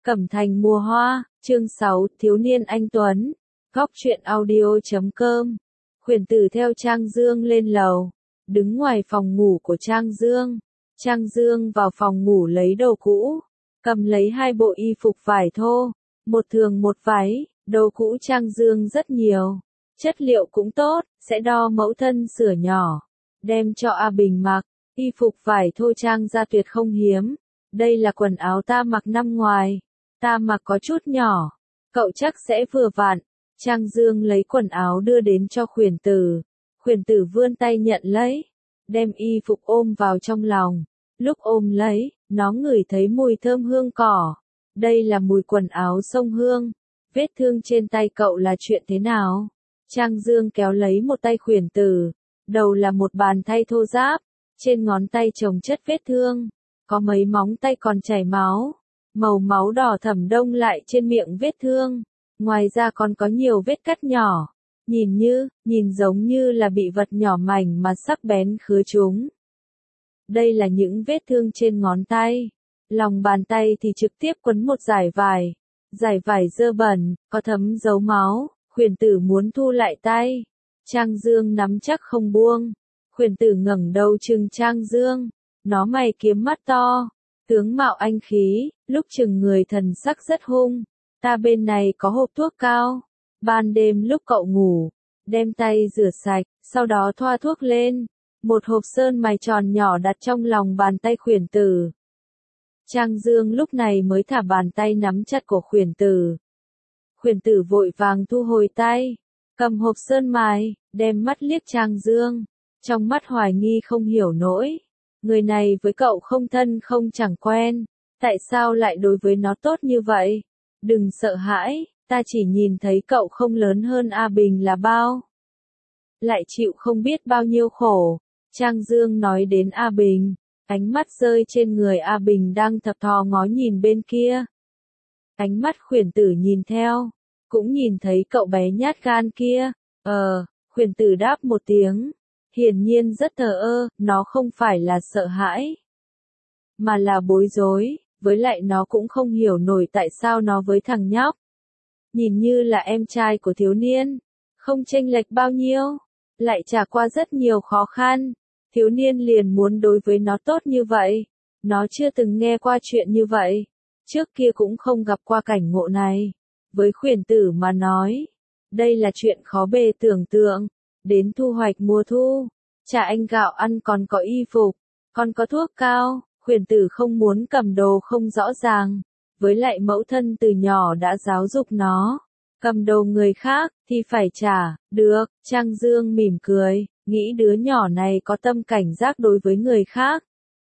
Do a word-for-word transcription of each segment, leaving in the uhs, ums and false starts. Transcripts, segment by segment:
Cẩm Thành mùa hoa, chương sáu, thiếu niên anh Tuấn. Góc truyện audio chấm com. Khuyển tử theo Trang Dương lên lầu, đứng ngoài phòng ngủ của Trang Dương. Trang Dương vào phòng ngủ lấy đồ cũ, cầm lấy hai bộ y phục vải thô, một thường một váy. Đồ cũ Trang Dương rất nhiều, chất liệu cũng tốt, sẽ đo mẫu thân sửa nhỏ, đem cho A Bình mặc. Y phục vải thô Trang ra tuyệt không hiếm. Đây là quần áo ta mặc năm ngoài, ta mặc có chút nhỏ, cậu chắc sẽ vừa vặn. Trang Dương lấy quần áo đưa đến cho khuyển tử. Khuyển tử vươn tay nhận lấy, đem y phục ôm vào trong lòng. Lúc ôm lấy, nó ngửi thấy mùi thơm hương cỏ. Đây là mùi quần áo sông Hương. Vết thương trên tay cậu là chuyện thế nào? Trang Dương kéo lấy một tay khuyển tử. Đầu là một bàn tay thô ráp, trên ngón tay chồng chất vết thương, có mấy móng tay còn chảy máu. Màu máu đỏ thẫm đông lại trên miệng vết thương. Ngoài ra còn có nhiều vết cắt nhỏ. Nhìn như, nhìn giống như là bị vật nhỏ mảnh mà sắc bén khứa chúng. Đây là những vết thương trên ngón tay. Lòng bàn tay thì trực tiếp quấn một dải vải. Dải vải dơ bẩn, có thấm dấu máu. Khuyển tử muốn thu lại tay. Trang Dương nắm chắc không buông. Khuyển tử ngẩng đầu trừng Trang Dương. Nó mày kiếm mắt to. Tướng mạo anh khí, lúc chừng người thần sắc rất hung. Ta bên này có hộp thuốc cao. Ban đêm lúc cậu ngủ, đem tay rửa sạch, sau đó thoa thuốc lên. Một hộp sơn mài tròn nhỏ đặt trong lòng bàn tay khuyển tử. Trang Dương lúc này mới thả bàn tay nắm chặt cổ khuyển tử. Khuyển tử vội vàng thu hồi tay, cầm hộp sơn mài, đem mắt liếc Trang Dương. Trong mắt hoài nghi không hiểu nổi. Người này với cậu không thân không chẳng quen, tại sao lại đối với nó tốt như vậy? Đừng sợ hãi, ta chỉ nhìn thấy cậu không lớn hơn A Bình là bao. Lại chịu không biết bao nhiêu khổ. Trang Dương nói đến A Bình, ánh mắt rơi trên người A Bình đang thập thò ngó nhìn bên kia. Ánh mắt khuyển tử nhìn theo, cũng nhìn thấy cậu bé nhát gan kia. Ờ, khuyển tử đáp một tiếng. Hiển nhiên rất thờ ơ, nó không phải là sợ hãi, mà là bối rối, với lại nó cũng không hiểu nổi tại sao nó với thằng nhóc. Nhìn như là em trai của thiếu niên, không chênh lệch bao nhiêu, lại trải qua rất nhiều khó khăn. Thiếu niên liền muốn đối với nó tốt như vậy, nó chưa từng nghe qua chuyện như vậy, trước kia cũng không gặp qua cảnh ngộ này. Với khuyển tử mà nói, đây là chuyện khó bề tưởng tượng. Đến thu hoạch mùa thu, trả anh gạo ăn còn có y phục, còn có thuốc cao. Khuyển tử không muốn cầm đồ không rõ ràng, với lại mẫu thân từ nhỏ đã giáo dục nó, cầm đồ người khác thì phải trả. Được, Trang Dương mỉm cười, nghĩ đứa nhỏ này có tâm cảnh giác đối với người khác,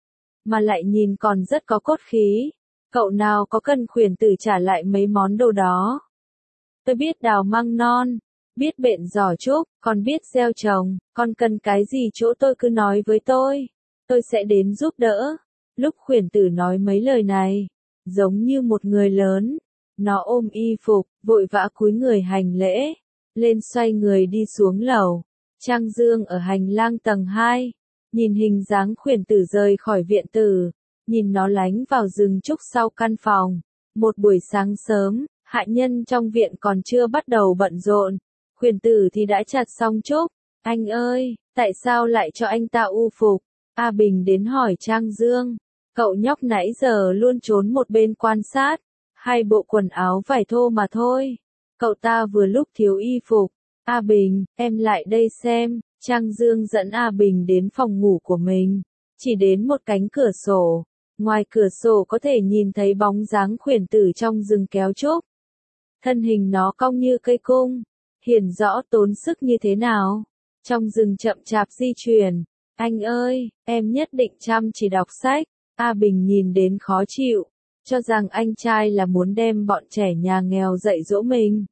mà lại nhìn còn rất có cốt khí. Cậu nào có cần khuyển tử trả lại mấy món đồ đó? Tôi biết đào măng non, biết bện giỏ trúc, còn biết gieo trồng, còn cần cái gì chỗ tôi cứ nói với tôi, tôi sẽ đến giúp đỡ. Lúc khuyển tử nói mấy lời này, giống như một người lớn, nó ôm y phục, vội vã cúi người hành lễ, lên xoay người đi xuống lầu. Trang Dương ở hành lang tầng hai, nhìn hình dáng khuyển tử rời khỏi viện tử, nhìn nó lánh vào rừng trúc sau căn phòng. Một buổi sáng sớm, hạ nhân trong viện còn chưa bắt đầu bận rộn, khuyển tử thì đã chặt xong trúc. Anh ơi, tại sao lại cho anh ta u phục? A Bình đến hỏi Trang Dương. Cậu nhóc nãy giờ luôn trốn một bên quan sát, hai bộ quần áo vải thô mà thôi. Cậu ta vừa lúc thiếu y phục. A Bình, em lại đây xem. Trang Dương dẫn A Bình đến phòng ngủ của mình, chỉ đến một cánh cửa sổ. Ngoài cửa sổ có thể nhìn thấy bóng dáng khuyển tử trong rừng kéo trúc. Thân hình nó cong như cây cung, hiển rõ tốn sức như thế nào. Trong rừng chậm chạp di chuyển. Anh ơi, em nhất định chăm chỉ đọc sách. A Bình nhìn đến khó chịu, cho rằng anh trai là muốn đem bọn trẻ nhà nghèo dạy dỗ mình.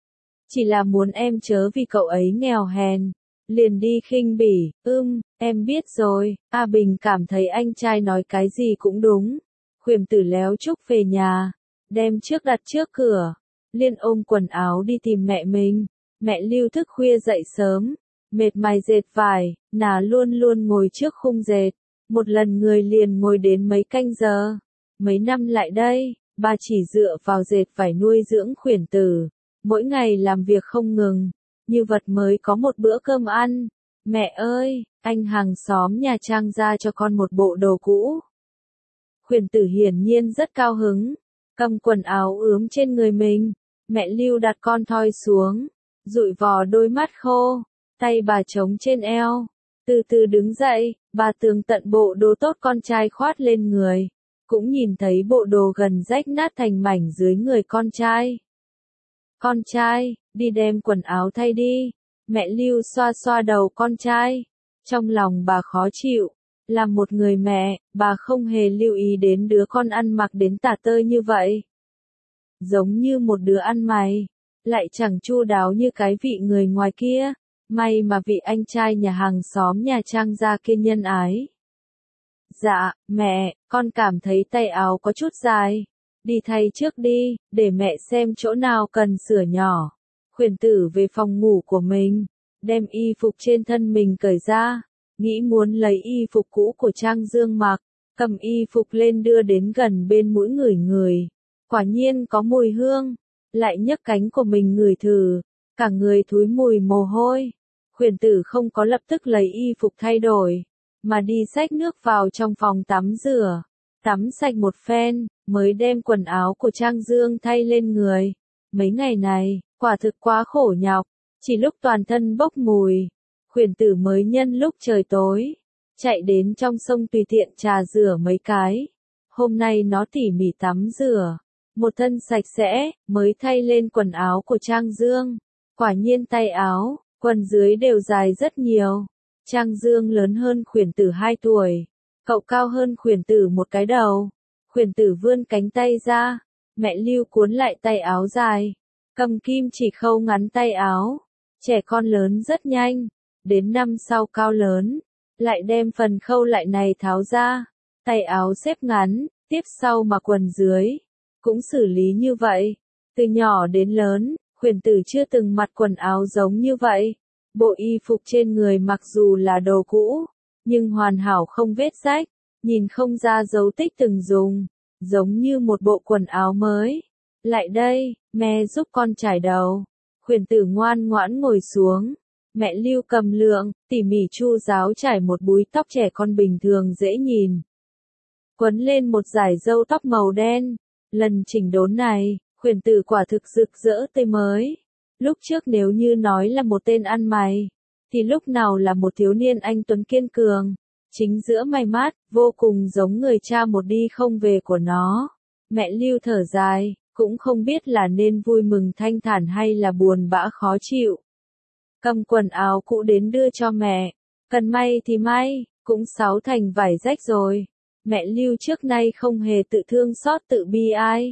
Chỉ là muốn em chớ vì cậu ấy nghèo hèn, liền đi khinh bỉ. Ưm, em biết rồi. A Bình cảm thấy anh trai nói cái gì cũng đúng. Khuyển tử léo trúc về nhà, đem trước đặt trước cửa, liền ôm quần áo đi tìm mẹ mình. Mẹ Lưu thức khuya dậy sớm, mệt mài dệt vải, nà luôn luôn ngồi trước khung dệt. Một lần người liền ngồi đến mấy canh giờ. Mấy năm lại đây, bà chỉ dựa vào dệt vải nuôi dưỡng khuyển tử, mỗi ngày làm việc không ngừng, như vật mới có một bữa cơm ăn. Mẹ ơi, anh hàng xóm nhà Trang ra cho con một bộ đồ cũ. Khuyển tử hiển nhiên rất cao hứng, cầm quần áo ướm trên người mình. Mẹ Lưu đặt con thoi xuống, dụi vò đôi mắt khô, tay bà trống trên eo. Từ từ đứng dậy, bà tường tận bộ đồ tốt con trai khoát lên người, cũng nhìn thấy bộ đồ gần rách nát thành mảnh dưới người con trai. Con trai, đi đem quần áo thay đi. Mẹ Lưu xoa xoa đầu con trai. Trong lòng bà khó chịu. Là một người mẹ, bà không hề lưu ý đến đứa con ăn mặc đến tả tơi như vậy. Giống như một đứa ăn mày, lại chẳng chu đáo như cái vị người ngoài kia. May mà vị anh trai nhà hàng xóm nhà Trang gia kia nhân ái. Dạ, mẹ, con cảm thấy tay áo có chút dài. Đi thay trước đi, để mẹ xem chỗ nào cần sửa nhỏ. Khuyển tử về phòng ngủ của mình, đem y phục trên thân mình cởi ra, nghĩ muốn lấy y phục cũ của Trang Dương mặc, cầm y phục lên đưa đến gần bên mũi ngửi ngửi. Quả nhiên có mùi hương, lại nhấc cánh của mình ngửi thử, cả người thúi mùi mồ hôi. Khuyển tử không có lập tức lấy y phục thay đổi, mà đi xách nước vào trong phòng tắm rửa, tắm sạch một phen, mới đem quần áo của Trang Dương thay lên người. Mấy ngày này, quả thực quá khổ nhọc, chỉ lúc toàn thân bốc mùi, khuyển tử mới nhân lúc trời tối, chạy đến trong sông tùy tiện trà rửa mấy cái. Hôm nay nó tỉ mỉ tắm rửa, một thân sạch sẽ, mới thay lên quần áo của Trang Dương. Quả nhiên tay áo, quần dưới đều dài rất nhiều. Trang Dương lớn hơn khuyển tử hai tuổi, cậu cao hơn khuyển tử một cái đầu. Khuyển tử vươn cánh tay ra, mẹ Lưu cuốn lại tay áo dài, cầm kim chỉ khâu ngắn tay áo. Trẻ con lớn rất nhanh, đến năm sau cao lớn, lại đem phần khâu lại này tháo ra, tay áo xếp ngắn, tiếp sau mà quần dưới, cũng xử lý như vậy. Từ nhỏ đến lớn, khuyển tử chưa từng mặc quần áo giống như vậy. Bộ y phục trên người mặc dù là đồ cũ, nhưng hoàn hảo không vết rách, nhìn không ra dấu tích từng dùng, giống như một bộ quần áo mới. Lại đây, mẹ giúp con chải đầu. Khuyển tử ngoan ngoãn ngồi xuống. Mẹ Lưu cầm lược, tỉ mỉ chu ráo trải một búi tóc trẻ con bình thường dễ nhìn. Quấn lên một dải râu tóc màu đen. Lần chỉnh đốn này, khuyển tử quả thực rực rỡ tươi mới. Lúc trước nếu như nói là một tên ăn mày, thì lúc nào là một thiếu niên anh tuấn kiên cường, chính giữa mày mát, vô cùng giống người cha một đi không về của nó. Mẹ Lưu thở dài, cũng không biết là nên vui mừng thanh thản hay là buồn bã khó chịu. Cầm quần áo cũ đến đưa cho mẹ, cần may thì may, cũng sáu thành vải rách rồi. Mẹ Lưu trước nay không hề tự thương xót tự bi ai.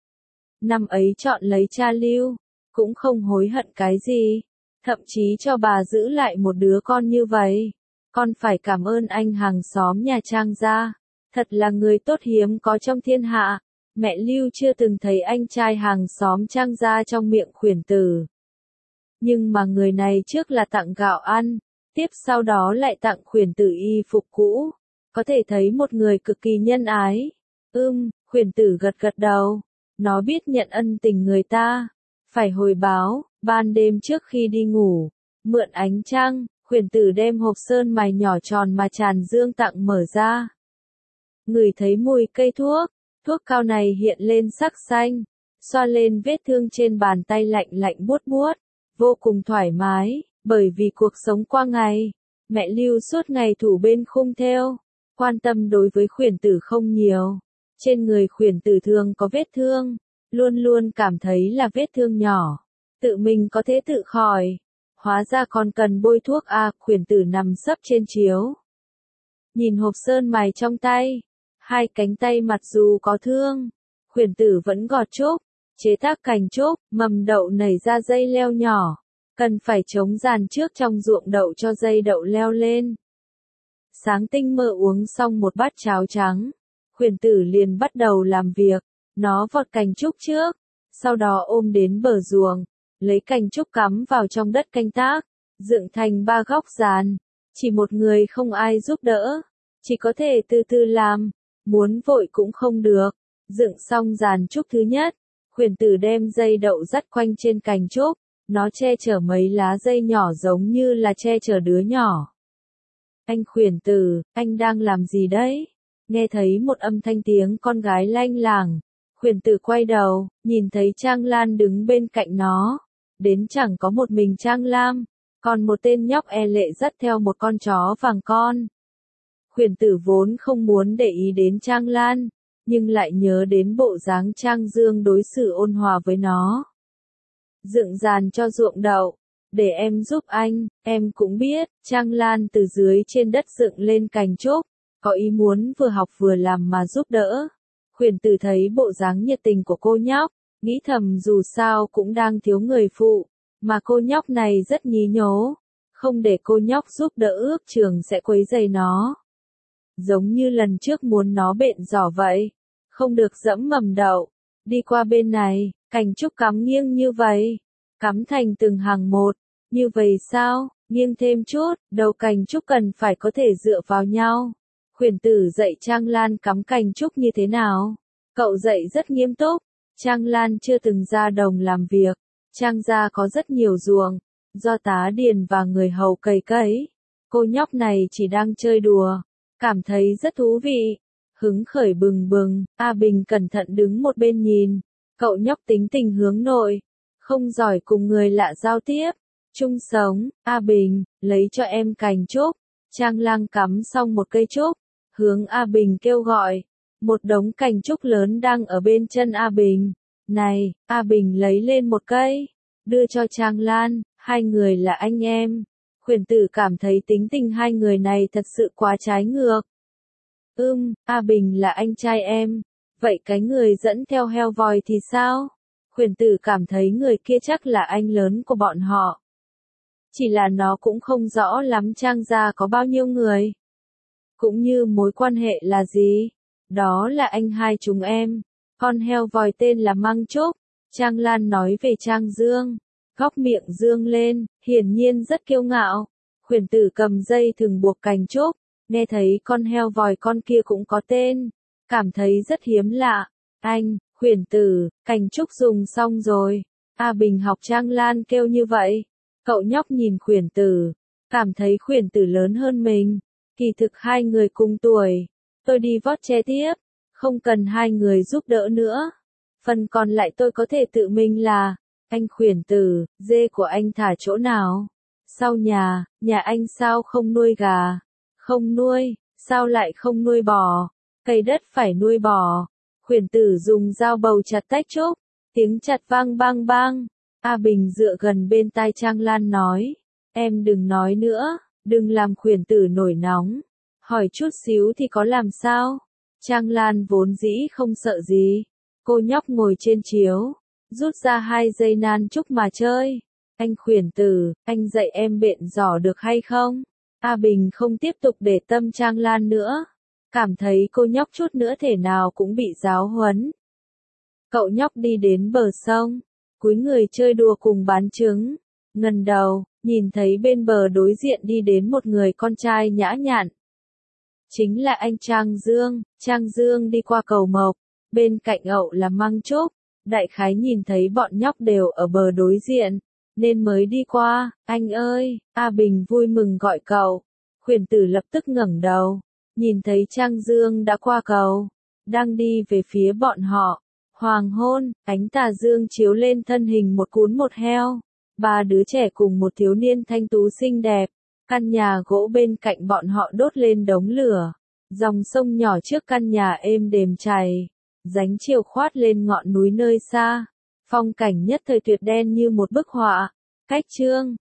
Năm ấy chọn lấy cha Lưu, cũng không hối hận cái gì, thậm chí cho bà giữ lại một đứa con như vậy. Con phải cảm ơn anh hàng xóm nhà Trang gia, thật là người tốt hiếm có trong thiên hạ. Mẹ Lưu chưa từng thấy anh trai hàng xóm Trang gia trong miệng khuyển tử. Nhưng mà người này trước là tặng gạo ăn, tiếp sau đó lại tặng khuyển tử y phục cũ, có thể thấy một người cực kỳ nhân ái. Ưm, khuyển tử gật gật đầu, nó biết nhận ân tình người ta, phải hồi báo. Ban đêm trước khi đi ngủ, mượn ánh trăng, khuyển tử đem hộp sơn mài nhỏ tròn mà Tràn Dương tặng mở ra. Ngửi thấy mùi cây thuốc, thuốc cao này hiện lên sắc xanh, xoa lên vết thương trên bàn tay lạnh lạnh buốt buốt, vô cùng thoải mái, bởi vì cuộc sống qua ngày, mẹ Lưu suốt ngày thủ bên khung thêu, quan tâm đối với khuyển tử không nhiều. Trên người khuyển tử thường có vết thương, luôn luôn cảm thấy là vết thương nhỏ, tự mình có thể tự khỏi. Hóa ra còn cần bôi thuốc à, khuyển tử nằm sấp trên chiếu. Nhìn hộp sơn mài trong tay, hai cánh tay mặc dù có thương, khuyển tử vẫn gọt trúc, chế tác cành trúc, mầm đậu nảy ra dây leo nhỏ, cần phải chống giàn trước trong ruộng đậu cho dây đậu leo lên. Sáng tinh mơ uống xong một bát cháo trắng, khuyển tử liền bắt đầu làm việc, nó vọt cành trúc trước, sau đó ôm đến bờ ruộng, lấy cành trúc cắm vào trong đất canh tác, dựng thành ba góc giàn, chỉ một người không ai giúp đỡ, chỉ có thể từ từ làm, muốn vội cũng không được. Dựng xong giàn trúc thứ nhất, Khuyển Tử đem dây đậu dắt quanh trên cành trúc, nó che chở mấy lá dây nhỏ giống như là che chở đứa nhỏ. Anh Khuyển Tử, anh đang làm gì đấy? Nghe thấy một âm thanh tiếng con gái lanh làng. Khuyển Tử quay đầu, nhìn thấy Trang Lan đứng bên cạnh nó. Đến chẳng có một mình Trang Lam, còn một tên nhóc e lệ dắt theo một con chó vàng con. Khuyển Tử vốn không muốn để ý đến Trang Lan, nhưng lại nhớ đến bộ dáng Trang Dương đối xử ôn hòa với nó. Dựng giàn cho ruộng đậu, để em giúp anh, em cũng biết, Trang Lan từ dưới trên đất dựng lên cành trúc, có ý muốn vừa học vừa làm mà giúp đỡ. Khuyển Tử thấy bộ dáng nhiệt tình của cô nhóc, nghĩ thầm dù sao cũng đang thiếu người phụ, mà cô nhóc này rất nhí nhố, không để cô nhóc giúp đỡ ước chừng sẽ quấy rầy nó. Giống như lần trước muốn nó bện giỏ vậy, không được dẫm mầm đậu, đi qua bên này, cành trúc cắm nghiêng như vậy, cắm thành từng hàng một, như vậy sao, nghiêng thêm chút, đầu cành trúc cần phải có thể dựa vào nhau. Khuyển Tử dạy Trang Lan cắm cành trúc như thế nào? Cậu dạy rất nghiêm túc. Trang Lan chưa từng ra đồng làm việc. Trang gia có rất nhiều ruộng, do tá điền và người hầu cày cấy. Cô nhóc này chỉ đang chơi đùa, cảm thấy rất thú vị. Hứng khởi bừng bừng, A Bình cẩn thận đứng một bên nhìn. Cậu nhóc tính tình hướng nội, không giỏi cùng người lạ giao tiếp. Chung sống, A Bình, lấy cho em cành trúc. Trang Lang cắm xong một cây trúc, hướng A Bình kêu gọi. Một đống cành trúc lớn đang ở bên chân A Bình. Này, A Bình lấy lên một cây, đưa cho Trang Lan, hai người là anh em. Khuyển Tử cảm thấy tính tình hai người này thật sự quá trái ngược. Ưm, A Bình là anh trai em, vậy cái người dẫn theo heo voi thì sao? Khuyển Tử cảm thấy người kia chắc là anh lớn của bọn họ. Chỉ là nó cũng không rõ lắm Trang gia có bao nhiêu người. Cũng như mối quan hệ là gì? Đó là anh hai chúng em. Con heo voi tên là Măng Trúc. Trang Lan nói về Trang Dương. Góc miệng dương lên, hiển nhiên rất kiêu ngạo. Khuyển Tử cầm dây thừng buộc cành trúc. Nghe thấy con heo voi con kia cũng có tên. Cảm thấy rất hiếm lạ. Anh, Khuyển Tử, cành trúc dùng xong rồi. A Bình học Trang Lan kêu như vậy. Cậu nhóc nhìn Khuyển Tử. Cảm thấy Khuyển Tử lớn hơn mình. Kỳ thực hai người cùng tuổi. Tôi đi vót tre tiếp. Không cần hai người giúp đỡ nữa. Phần còn lại tôi có thể tự mình là. Anh Khuyển Tử, dê của anh thả chỗ nào? Sau nhà, nhà anh sao không nuôi gà? Không nuôi, sao lại không nuôi bò? Cây đất phải nuôi bò. Khuyển Tử dùng dao bầu chặt tách trúc. Tiếng chặt vang bang bang. A Bình dựa gần bên tai Trang Lan nói. Em đừng nói nữa, đừng làm Khuyển Tử nổi nóng. Hỏi chút xíu thì có làm sao? Trang Lan vốn dĩ không sợ gì. Cô nhóc ngồi trên chiếu, rút ra hai dây nan trúc mà chơi. Anh Khuyển Tử, anh dạy em bện giỏ được hay không? A Bình không tiếp tục để tâm Trang Lan nữa. Cảm thấy cô nhóc chút nữa thể nào cũng bị giáo huấn. Cậu nhóc đi đến bờ sông, cúi người chơi đùa cùng bán trứng. Ngẩng đầu, nhìn thấy bên bờ đối diện đi đến một người con trai nhã nhặn. Chính là anh Trang Dương. Trang Dương đi qua cầu Mộc, bên cạnh ậu là Măng Trúc. Đại khái nhìn thấy bọn nhóc đều ở bờ đối diện, nên mới đi qua. Anh ơi, A Bình vui mừng gọi cậu. Khuyển Tử lập tức ngẩng đầu, nhìn thấy Trang Dương đã qua cầu, đang đi về phía bọn họ. Hoàng hôn, ánh tà dương chiếu lên thân hình một cún một heo. Ba đứa trẻ cùng một thiếu niên thanh tú xinh đẹp. Căn nhà gỗ bên cạnh bọn họ đốt lên đống lửa. Dòng sông nhỏ trước căn nhà êm đềm chảy. Ránh chiều khoát lên ngọn núi nơi xa. Phong cảnh nhất thời tuyệt đen như một bức họa. Cách chương